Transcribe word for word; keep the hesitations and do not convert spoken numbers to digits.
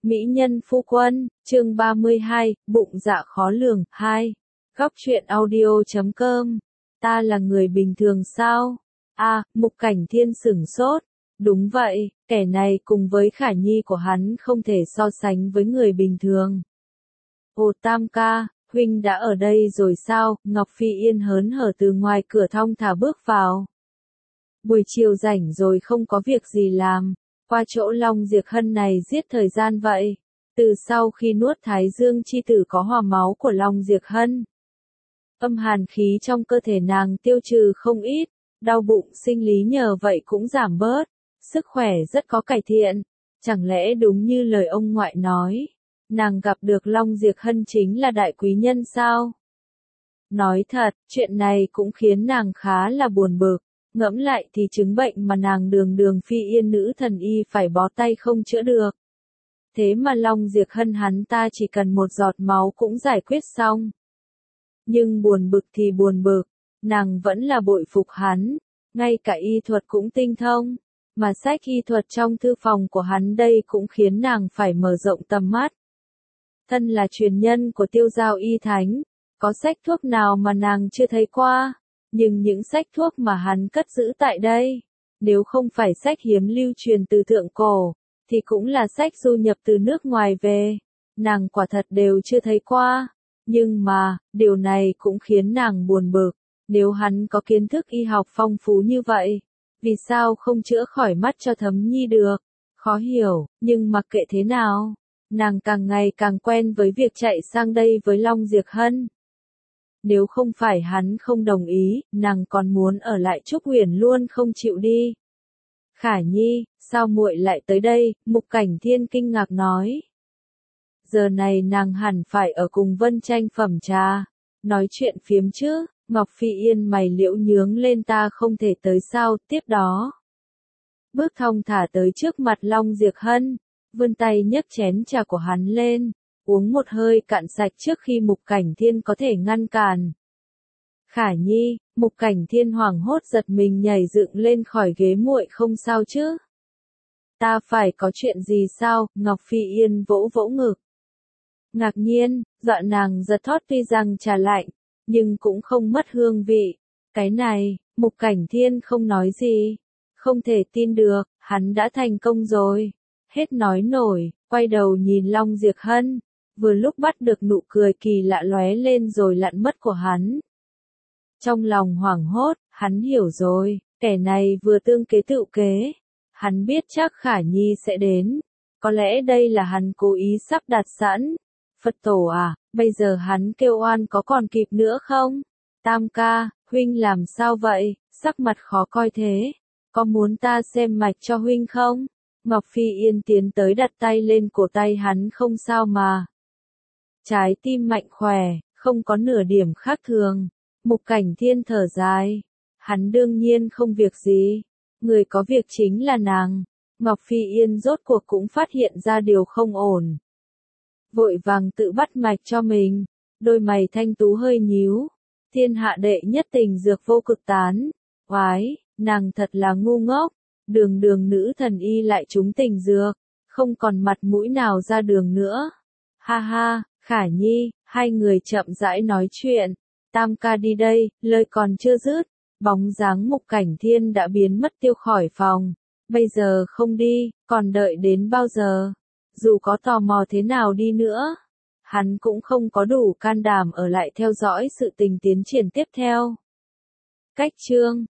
Mỹ nhân phu quân, chương ba mươi hai, bụng dạ khó lường, hai. Góc truyện audio chấm com. Ta là người bình thường sao? A, Mục Cảnh Thiên sửng sốt. Đúng vậy, kẻ này cùng với Khả Nhi của hắn không thể so sánh với người bình thường. Ồ Tam ca, huynh đã ở đây rồi sao? Ngọc Phi Yên hớn hở từ ngoài cửa thong thả bước vào. Buổi chiều rảnh rồi không có việc gì làm, qua chỗ Long Diệp Hân này giết thời gian vậy. Từ sau khi nuốt Thái Dương chi tử có hòa máu của Long Diệp Hân, âm hàn khí trong cơ thể nàng tiêu trừ không ít, đau bụng sinh lý nhờ vậy cũng giảm bớt, sức khỏe rất có cải thiện. Chẳng lẽ đúng như lời ông ngoại nói, nàng gặp được Long Diệp Hân chính là đại quý nhân sao? Nói thật, chuyện này cũng khiến nàng khá là buồn bực. Ngẫm lại thì chứng bệnh mà nàng đường đường Phi Yên nữ thần y phải bó tay không chữa được. Thế mà Long Diệp Hân hắn ta chỉ cần một giọt máu cũng giải quyết xong. Nhưng buồn bực thì buồn bực, nàng vẫn là bội phục hắn, ngay cả y thuật cũng tinh thông, mà sách y thuật trong thư phòng của hắn đây cũng khiến nàng phải mở rộng tầm mắt. Thân là truyền nhân của Tiêu Giao Y Thánh, có sách thuốc nào mà nàng chưa thấy qua? Nhưng những sách thuốc mà hắn cất giữ tại đây, nếu không phải sách hiếm lưu truyền từ thượng cổ, thì cũng là sách du nhập từ nước ngoài về. Nàng quả thật đều chưa thấy qua. Nhưng mà, điều này cũng khiến nàng buồn bực. Nếu hắn có kiến thức y học phong phú như vậy, vì sao không chữa khỏi mắt cho Thấm Nhi được? Khó hiểu, nhưng mặc kệ thế nào, nàng càng ngày càng quen với việc chạy sang đây với Long Diệp Hân. Nếu không phải hắn không đồng ý, nàng còn muốn ở lại Trúc Huyền luôn không chịu đi. Khả Nhi, sao muội lại tới đây? Mục Cảnh Thiên kinh ngạc nói. Giờ này nàng hẳn phải ở cùng Vân Tranh phẩm trà, nói chuyện phiếm chứ. Ngọc Phi Yên mày liễu nhướng lên, ta không thể tới sao? Tiếp đó, bước thong thả tới trước mặt Long Diệp Hân, vươn tay nhấc chén trà của hắn lên, uống một hơi cạn sạch trước khi Mục Cảnh Thiên có thể ngăn cản. Khả Nhi, Mục Cảnh Thiên hoảng hốt giật mình nhảy dựng lên khỏi ghế, muội không sao chứ? Ta phải có chuyện gì sao? Ngọc Phi Yên vỗ vỗ ngực. Ngạc nhiên, dọa nàng giật thót, tuy rằng trà lạnh, nhưng cũng không mất hương vị. Cái này, Mục Cảnh Thiên không nói gì. Không thể tin được, hắn đã thành công rồi. Hết nói nổi, quay đầu nhìn Long Diệp Hân, vừa lúc bắt được nụ cười kỳ lạ lóe lên rồi lặn mất của hắn. Trong lòng hoảng hốt, hắn hiểu rồi, kẻ này vừa tương kế tựu kế. Hắn biết chắc Khả Nhi sẽ đến. Có lẽ đây là hắn cố ý sắp đặt sẵn. Phật tổ à, bây giờ hắn kêu oan có còn kịp nữa không? Tam ca, huynh làm sao vậy? Sắc mặt khó coi thế. Có muốn ta xem mạch cho huynh không? Ngọc Phi Yên tiến tới đặt tay lên cổ tay hắn, không sao mà. Trái tim mạnh khỏe, không có nửa điểm khác thường. Mục Cảnh Thiên thở dài. Hắn đương nhiên không việc gì. Người có việc chính là nàng. Ngọc Phi Yên rốt cuộc cũng phát hiện ra điều không ổn. Vội vàng tự bắt mạch cho mình. Đôi mày thanh tú hơi nhíu. Thiên hạ đệ nhất tình dược vô cực tán. Oái, nàng thật là ngu ngốc. Đường đường nữ thần y lại trúng tình dược. Không còn mặt mũi nào ra đường nữa. Ha ha, Khả Nhi, hai người chậm rãi nói chuyện. Tam ca đi đây, lời còn chưa dứt. Bóng dáng Mục Cảnh Thiên đã biến mất tiêu khỏi phòng. Bây giờ không đi, còn đợi đến bao giờ? Dù có tò mò thế nào đi nữa, hắn cũng không có đủ can đảm ở lại theo dõi sự tình tiến triển tiếp theo. Cách chương